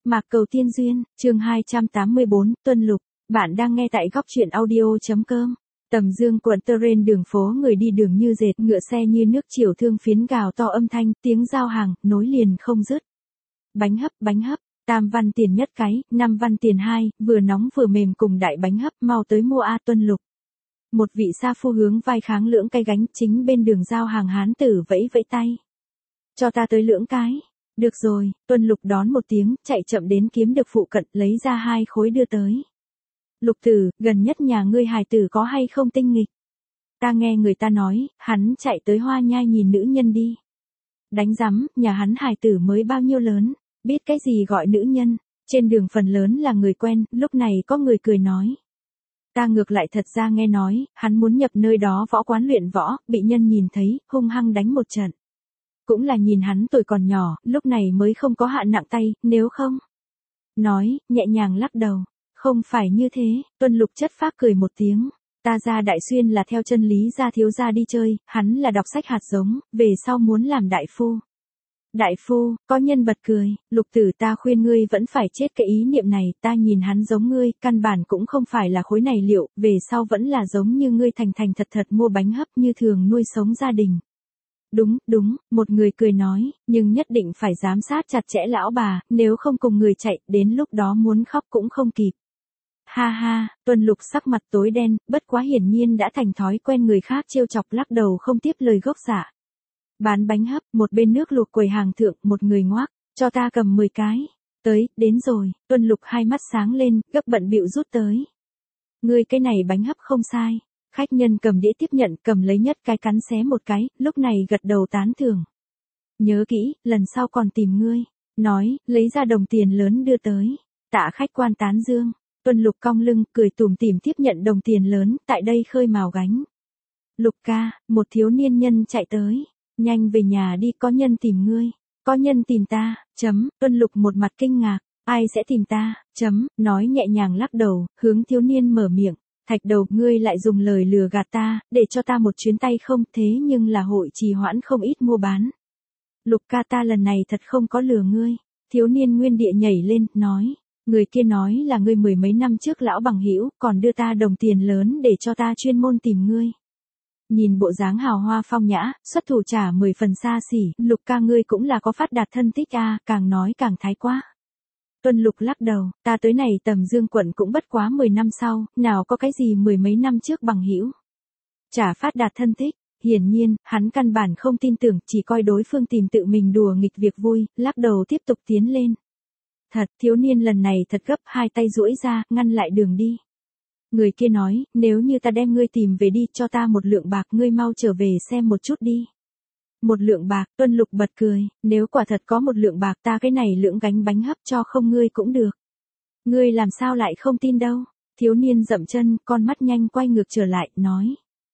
Mạc Cầu Tiên Duyên, chương 284, Tuân Lục, bạn đang nghe tại góc truyện audio.com. Tầm Dương quận Turin, đường phố người đi đường như dệt, ngựa xe như nước chiều, thương phiến gào to âm thanh, tiếng giao hàng, nối liền không dứt. Bánh hấp, tam văn tiền nhất cái, 5 văn tiền hai, vừa nóng vừa mềm cùng đại bánh hấp, mau tới mua a Tuân Lục. Một vị sa phu hướng vai kháng lưỡng cái gánh chính bên đường giao hàng hán tử vẫy vẫy tay. Cho ta tới lưỡng cái. Được rồi, Tuân Lục đón một tiếng, chạy chậm đến kiếm được phụ cận, lấy ra 2 khối đưa tới. Lục tử, gần nhất nhà ngươi hài tử có hay không tinh nghịch? Ta nghe người ta nói, hắn chạy tới Hoa Nhai nhìn nữ nhân đi. Đánh rắm, nhà hắn hài tử mới bao nhiêu lớn, biết cái gì gọi nữ nhân, trên đường phần lớn là người quen, lúc này có người cười nói. Ta ngược lại thật ra nghe nói, hắn muốn nhập nơi đó võ quán luyện võ, bị nhân nhìn thấy, hung hăng đánh một trận. Cũng là nhìn hắn tuổi còn nhỏ, lúc này mới không có hạ nặng tay, nếu không. Nói, nhẹ nhàng lắc đầu. Không phải như thế, Tuân Lục chất phác cười một tiếng. Ta ra Đại Xuyên là theo chân Lý gia thiếu gia đi chơi, hắn là đọc sách hạt giống, về sau muốn làm đại phu. Đại phu, có nhân bật cười, Lục tử, ta khuyên ngươi vẫn phải chết cái ý niệm này, ta nhìn hắn giống ngươi, căn bản cũng không phải là khối này liệu, về sau vẫn là giống như ngươi thành thành thật thật mua bánh hấp như thường nuôi sống gia đình. Đúng, một người cười nói, nhưng nhất định phải giám sát chặt chẽ lão bà, nếu không cùng người chạy, đến lúc đó muốn khóc cũng không kịp. Ha ha, Tuân Lục sắc mặt tối đen, bất quá hiển nhiên đã thành thói quen người khác trêu chọc, lắc đầu không tiếp lời gốc dạ. Bán bánh hấp, một bên nước luộc quầy hàng thượng, một người ngoác, cho ta cầm 10 cái. Đến rồi, Tuân Lục hai mắt sáng lên, gấp bận bịu rút tới. Ngươi cái này bánh hấp không sai. Khách nhân cầm đĩa tiếp nhận, cầm lấy nhất cái cắn xé một cái, lúc này gật đầu tán thưởng. Nhớ kỹ, lần sau còn tìm ngươi. Nói, lấy ra đồng tiền lớn đưa tới. Tạ khách quan tán dương. Tuân Lục cong lưng, cười tủm tỉm tiếp nhận đồng tiền lớn, tại đây khơi mào gánh. Lục ca, một thiếu niên nhân chạy tới. Nhanh về nhà đi, có nhân tìm ngươi. Có nhân tìm ta, Tuân Lục một mặt kinh ngạc. Ai sẽ tìm ta, nói nhẹ nhàng lắc đầu, hướng thiếu niên mở miệng. Thạch đầu, ngươi lại dùng lời lừa gạt ta, để cho ta một chuyến tay không, thế nhưng là hội trì hoãn không ít mua bán. Lục ca, ta lần này thật không có lừa ngươi. Thiếu niên nguyên địa nhảy lên, nói. Người kia nói là ngươi 10 mấy năm trước lão bằng hữu, còn đưa ta đồng tiền lớn để cho ta chuyên môn tìm ngươi. Nhìn bộ dáng hào hoa phong nhã, xuất thủ trả 10 phần xa xỉ, Lục ca ngươi cũng là có phát đạt thân tích a, càng nói càng thái quá. Tuân Lục lắc đầu, ta tới này Tầm Dương quận cũng bất quá 10 năm sau, nào có cái gì 10 mấy năm trước bằng hữu. Chả phát đạt thân thích, hiển nhiên, hắn căn bản không tin tưởng, chỉ coi đối phương tìm tự mình đùa nghịch việc vui, lắc đầu tiếp tục tiến lên. Thật, thiếu niên lần này thật gấp, hai tay duỗi ra, ngăn lại đường đi. Người kia nói, nếu như ta đem ngươi tìm về đi, cho ta 1 lượng bạc, ngươi mau trở về xem một chút đi. 1 lượng bạc, Tuân Lục bật cười, nếu quả thật có 1 lượng bạc, ta cái này lưỡng gánh bánh hấp cho không ngươi cũng được. Ngươi làm sao lại không tin đâu? Thiếu niên dậm chân, con mắt nhanh quay ngược trở lại, nói.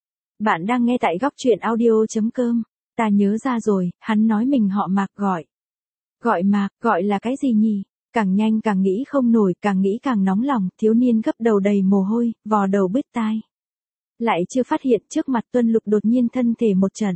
Bạn đang nghe tại góc truyện audio.com, ta nhớ ra rồi, hắn nói mình họ Mạc gọi. Gọi Mạc, gọi là cái gì nhỉ? Càng nhanh càng nghĩ không nổi, càng nghĩ càng nóng lòng, thiếu niên gấp đầu đầy mồ hôi, vò đầu bứt tai. Lại chưa phát hiện trước mặt Tuân Lục đột nhiên thân thể một trận.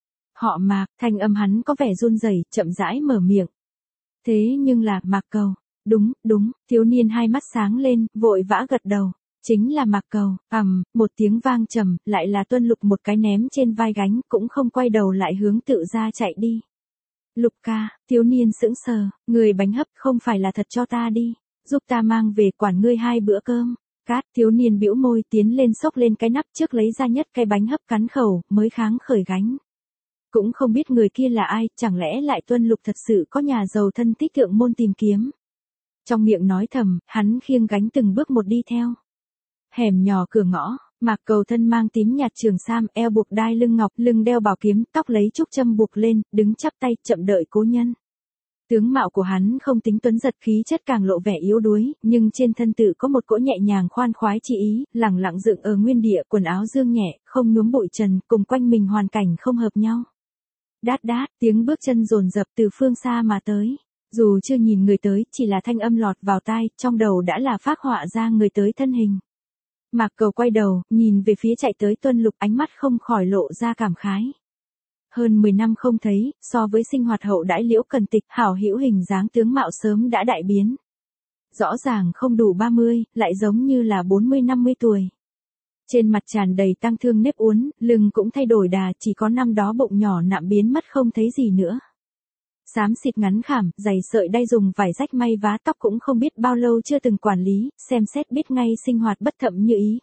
Họ Mạc, thanh âm hắn có vẻ run rẩy, chậm rãi mở miệng. Thế nhưng là, Mạc Cầu. Đúng, thiếu niên hai mắt sáng lên, vội vã gật đầu. Chính là Mạc Cầu, một tiếng vang trầm, lại là Tuân Lục một cái ném trên vai gánh, cũng không quay đầu lại hướng tự ra chạy đi. Lục ca, thiếu niên sững sờ, người bánh hấp không phải là thật cho ta đi, giúp ta mang về quản ngươi 2 bữa cơm. Cát, thiếu niên bĩu môi tiến lên xốc lên cái nắp trước lấy ra nhất cái bánh hấp cắn khẩu, mới kháng khởi gánh. Cũng không biết người kia là ai, chẳng lẽ lại Tuân Lục thật sự có nhà giàu thân tích thượng môn tìm kiếm. Trong miệng nói thầm, hắn khiêng gánh từng bước một đi theo. Hẻm nhỏ cửa ngõ, Mạc Cầu thân mang tím nhạt trường sam, eo buộc đai lưng ngọc, lưng đeo bảo kiếm, tóc lấy trúc châm buộc lên, đứng chắp tay, chậm đợi cố nhân. Tướng mạo của hắn không tính tuấn giật, khí chất càng lộ vẻ yếu đuối, nhưng trên thân tự có một cỗ nhẹ nhàng khoan khoái chi ý, lẳng lặng dựng ở nguyên địa, quần áo dương nhẹ, không nhuốm bụi trần, cùng quanh mình hoàn cảnh không hợp nhau. Đát, tiếng bước chân dồn dập từ phương xa mà tới. Dù chưa nhìn người tới, chỉ là thanh âm lọt vào tai, trong đầu đã là phác họa ra người tới thân hình. Mạc Cầu quay đầu, nhìn về phía chạy tới Tuân Lục, ánh mắt không khỏi lộ ra cảm khái. Hơn 10 năm không thấy, so với sinh hoạt hậu đãi Liễu Cần Tịch, hảo hữu hình dáng tướng mạo sớm đã đại biến. rõ ràng không đủ 30, lại giống như là 40-50 tuổi. Trên mặt tràn đầy tang thương nếp uốn, lưng cũng thay đổi đà, chỉ có năm đó bụng nhỏ nạm biến mất không thấy gì nữa. Xám xịt ngắn khảm, giày sợi đay dùng vải rách may vá tóc cũng không biết bao lâu chưa từng quản lý, xem xét biết ngay sinh hoạt bất thậm như ý,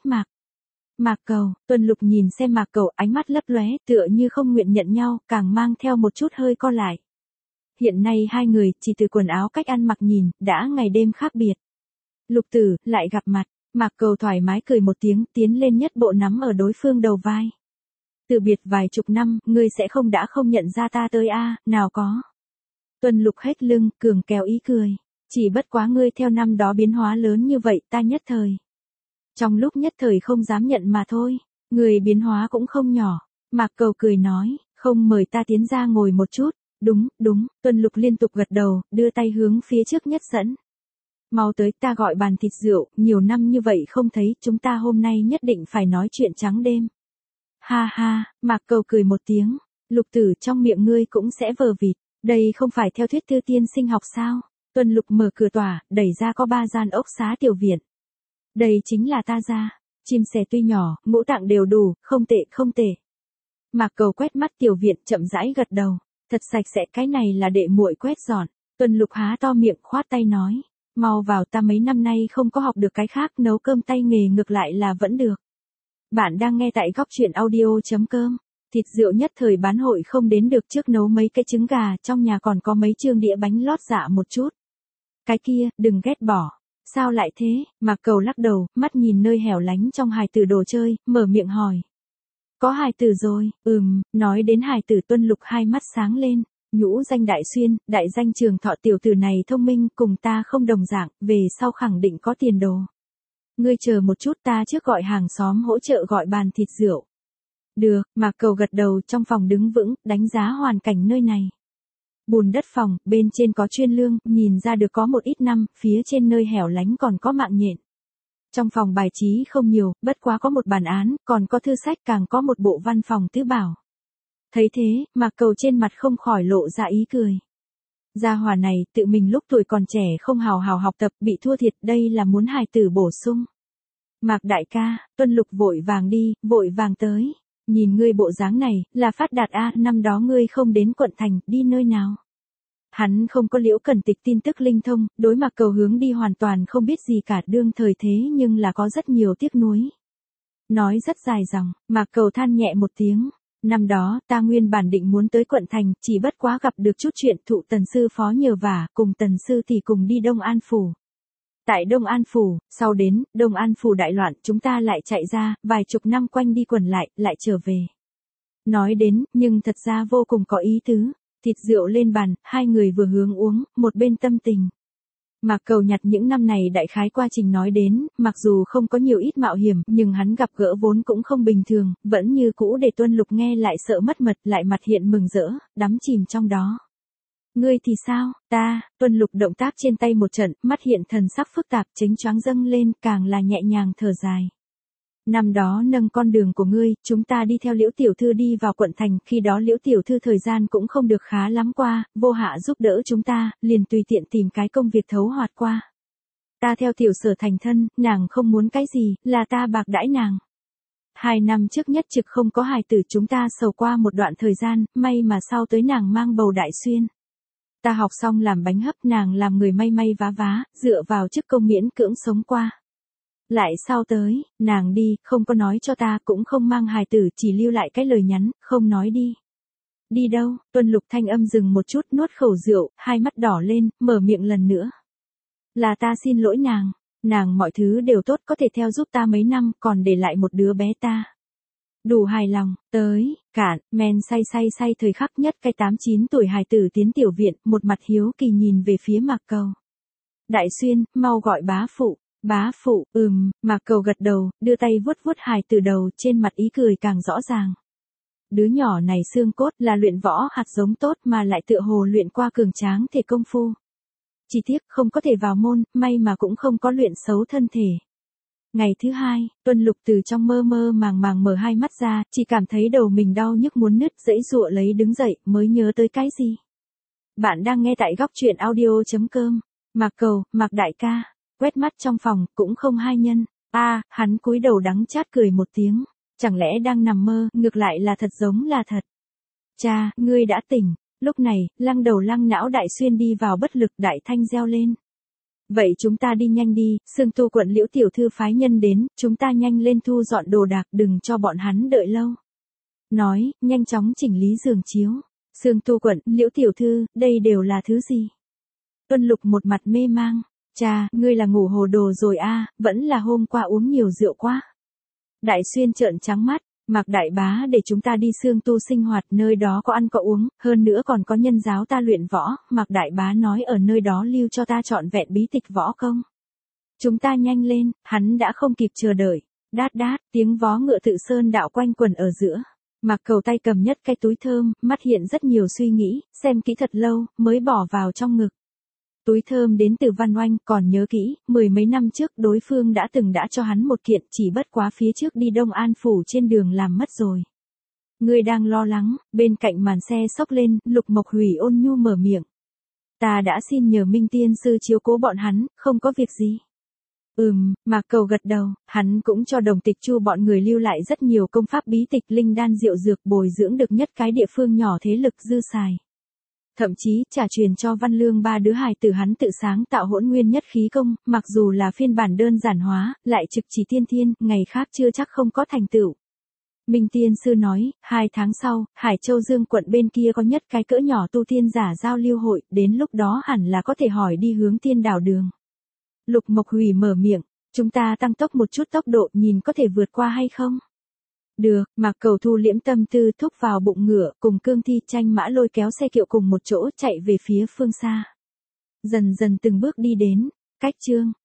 Mạc Cầu, Tuân Lục nhìn xem Mạc Cầu, ánh mắt lấp lóe, tựa như không nguyện nhận nhau, càng mang theo một chút hơi co lại. Hiện nay hai người, chỉ từ quần áo cách ăn mặc nhìn, đã ngày đêm khác biệt. Lục Tử, lại gặp mặt, Mạc Cầu thoải mái cười một tiếng, tiến lên nhất bộ nắm ở đối phương đầu vai. Từ biệt vài chục năm, ngươi sẽ đã không nhận ra ta tới a, nào có. Tuân Lục hết lưng, cường kéo ý cười. Chỉ bất quá ngươi theo năm đó biến hóa lớn như vậy, ta nhất thời. Trong lúc nhất thời không dám nhận mà thôi, người biến hóa cũng không nhỏ. Mạc Cầu cười nói, không mời ta tiến ra ngồi một chút. Đúng, Tuân Lục liên tục gật đầu, đưa tay hướng phía trước nhất dẫn. Mau tới, ta gọi bàn thịt rượu, nhiều năm như vậy không thấy, chúng ta hôm nay nhất định phải nói chuyện trắng đêm. Ha ha, Mạc Cầu cười một tiếng, Lục Tử trong miệng ngươi cũng sẽ vờ vịt, đây không phải theo thuyết thư tiên sinh học sao? Tuân Lục mở cửa tòa, đẩy ra có 3 gian ốc xá tiểu viện. Đây chính là ta ra, chim sẻ tuy nhỏ, ngũ tạng đều đủ, không tệ. Mạc Cầu quét mắt tiểu viện chậm rãi gật đầu, thật sạch sẽ, cái này là đệ muội quét dọn. Tuân Lục há to miệng khoát tay nói, mau vào, ta mấy năm nay không có học được cái khác, nấu cơm tay nghề ngược lại là vẫn được. Bạn đang nghe tại góc truyện audio.com. Thịt rượu nhất thời bán hội không đến được, trước nấu mấy cái trứng gà, trong nhà còn có mấy chương đĩa bánh lót dạ một chút. Cái kia, đừng ghét bỏ. Sao lại thế? Mạc Cầu lắc đầu, mắt nhìn nơi hẻo lánh trong hài tử đồ chơi, mở miệng hỏi. Có hài tử rồi, nói đến hài tử. Tuân Lục hai mắt sáng lên, nhũ danh Đại Xuyên, đại danh Trường Thọ, tiểu tử này thông minh, cùng ta không đồng dạng, về sau khẳng định có tiền đồ. Ngươi chờ một chút, ta trước gọi hàng xóm hỗ trợ gọi bàn thịt rượu. Được, Mạc Cầu gật đầu, trong phòng đứng vững, đánh giá hoàn cảnh nơi này. Bùn đất phòng, bên trên có chuyên lương, nhìn ra được có một ít năm, phía trên nơi hẻo lánh còn có mạng nhện. Trong phòng bài trí không nhiều, bất quá có một bàn án, còn có thư sách, càng có một bộ văn phòng tứ bảo. Thấy thế, Mạc Cầu trên mặt không khỏi lộ ra ý cười. Gia hỏa này, tự mình lúc tuổi còn trẻ không hào hào học tập, bị thua thiệt, đây là muốn hài tử bổ sung. Mạc đại ca, Tuân Lục vội vàng đi, vội vàng tới. Nhìn ngươi bộ dáng này, là phát đạt a, năm đó ngươi không đến quận thành, đi nơi nào? Hắn không có Liễu Cẩn Tịch tin tức linh thông, đối Mạc Cầu hướng đi hoàn toàn không biết gì cả, đương thời thế nhưng là có rất nhiều tiếc nuối. Nói rất dài dòng, Mạc Cầu than nhẹ một tiếng. Năm đó, ta nguyên bản định muốn tới quận thành, chỉ bất quá gặp được chút chuyện, thụ Tần sư phó nhờ vả, cùng Tần sư thì cùng đi Đông An phủ. Tại Đông An phủ, sau đến Đông An phủ đại loạn, chúng ta lại chạy ra, vài chục năm quanh đi quẩn lại trở về. Nói đến, nhưng thật ra vô cùng có ý tứ. Thịt rượu lên bàn, hai người vừa hướng uống, một bên tâm tình. Mạc Cầu nhặt những năm này đại khái quá trình nói đến, mặc dù không có nhiều ít mạo hiểm, nhưng hắn gặp gỡ vốn cũng không bình thường, vẫn như cũ để Tuân Lục nghe lại sợ mất mật, lại mặt hiện mừng rỡ, đắm chìm trong đó. Ngươi thì sao? Ta, Tuân Lục động tác trên tay một trận, mắt hiện thần sắc phức tạp, chính choáng dâng lên, càng là nhẹ nhàng thở dài. Năm đó nâng con đường của ngươi, chúng ta đi theo Liễu tiểu thư đi vào quận thành, khi đó Liễu tiểu thư thời gian cũng không được khá lắm qua, vô hạ giúp đỡ chúng ta, liền tùy tiện tìm cái công việc thấu hoạt qua. Ta theo tiểu sở thành thân, nàng không muốn cái gì, là ta bạc đãi nàng. 2 năm trước nhất trực không có hài tử, chúng ta sầu qua một đoạn thời gian, may mà sau tới nàng mang bầu Đại Xuyên. Ta học xong làm bánh hấp, nàng làm người may vá, dựa vào chức công miễn cưỡng sống qua. Lại sau tới, nàng đi, không có nói cho ta, cũng không mang hài tử, chỉ lưu lại cái lời nhắn, không nói đi. Đi đâu? Tuân Lục thanh âm dừng một chút, nuốt khẩu rượu, hai mắt đỏ lên, mở miệng lần nữa. Là ta xin lỗi nàng mọi thứ đều tốt, có thể theo giúp ta mấy năm, còn để lại một đứa bé ta. Đủ hài lòng, tới, cạn, men say thời khắc nhất, cái 8-9 tuổi hài tử tiến tiểu viện, một mặt hiếu kỳ nhìn về phía Mạc Cầu. Đại Xuyên, mau gọi bá phụ. Bá phụ, Mạc Cầu gật đầu, đưa tay vuốt hài tử đầu, trên mặt ý cười càng rõ ràng. Đứa nhỏ này xương cốt là luyện võ hạt giống tốt mà lại tựa hồ luyện qua cường tráng thể công phu. Chỉ tiếc không có thể vào môn, may mà cũng không có luyện xấu thân thể. Ngày thứ 2, Tuân Lục từ trong mơ màng mở hai mắt ra, chỉ cảm thấy đầu mình đau nhức muốn nứt, giãy giụa lấy đứng dậy, mới nhớ tới cái gì. Bạn đang nghe tại góc truyện audio.com. Mạc Cầu, Mạc đại ca. quét mắt trong phòng, cũng không hai nhân. Hắn cúi đầu đắng chát cười một tiếng. Chẳng lẽ đang nằm mơ, ngược lại là thật giống là thật. Cha, ngươi đã tỉnh. Lúc này, lăng đầu lăng não Đại Xuyên đi vào bất lực, đại thanh reo lên. Vậy chúng ta đi nhanh đi, Sương Tu quận Liễu tiểu thư phái nhân đến, chúng ta nhanh lên thu dọn đồ đạc, đừng cho bọn hắn đợi lâu. Nói, nhanh chóng chỉnh lý giường chiếu. Sương Tu quận, Liễu tiểu thư, đây đều là thứ gì? Tuân Lục một mặt mê mang. Cha, ngươi là ngủ hồ đồ rồi vẫn là hôm qua uống nhiều rượu quá. Đại Xuyên trợn trắng mắt. Mạc đại bá để chúng ta đi Sương Tu sinh hoạt, nơi đó có ăn có uống, hơn nữa còn có nhân giáo ta luyện võ, Mạc đại bá nói ở nơi đó lưu cho ta trọn vẹn bí tịch võ công. Chúng ta nhanh lên, hắn đã không kịp chờ đợi. Đát đát, tiếng vó ngựa Tự Sơn đạo quanh quần ở giữa. Mạc Cầu tay cầm nhất cái túi thơm, mắt hiện rất nhiều suy nghĩ, xem kỹ thật lâu, mới bỏ vào trong ngực. Túi thơm đến từ Văn Oanh, còn nhớ kỹ, 10 mấy năm trước đối phương đã cho hắn một kiện, chỉ bất quá phía trước đi Đông An phủ trên đường làm mất rồi. Ngươi đang lo lắng, bên cạnh màn xe xốc lên, Lục Mộc Hủy ôn nhu mở miệng. Ta đã xin nhờ Minh Tiên sư chiếu cố bọn hắn, không có việc gì. Mạc Cầu gật đầu, hắn cũng cho Đồng Tịch Chu bọn người lưu lại rất nhiều công pháp bí tịch linh đan diệu dược bồi dưỡng được nhất cái địa phương nhỏ thế lực dư xài. Thậm chí, trả truyền cho Văn Lương 3 đứa hài tử hắn tự sáng tạo Hỗn Nguyên Nhất Khí Công, mặc dù là phiên bản đơn giản hóa, lại trực chỉ tiên thiên, ngày khác chưa chắc không có thành tựu. Minh Tiên Sư nói, 2 tháng sau, Hải Châu Dương quận bên kia có nhất cái cỡ nhỏ tu tiên giả giao lưu hội, đến lúc đó hẳn là có thể hỏi đi hướng tiên đảo đường. Lục Mộc Hủy mở miệng, chúng ta tăng tốc một chút tốc độ nhìn có thể vượt qua hay không? Được, Mạc Cầu thu liễm tâm tư thúc vào bụng ngựa, cùng Cương Thi tranh mã lôi kéo xe kiệu cùng một chỗ chạy về phía phương xa. Dần dần từng bước đi đến, cách chương.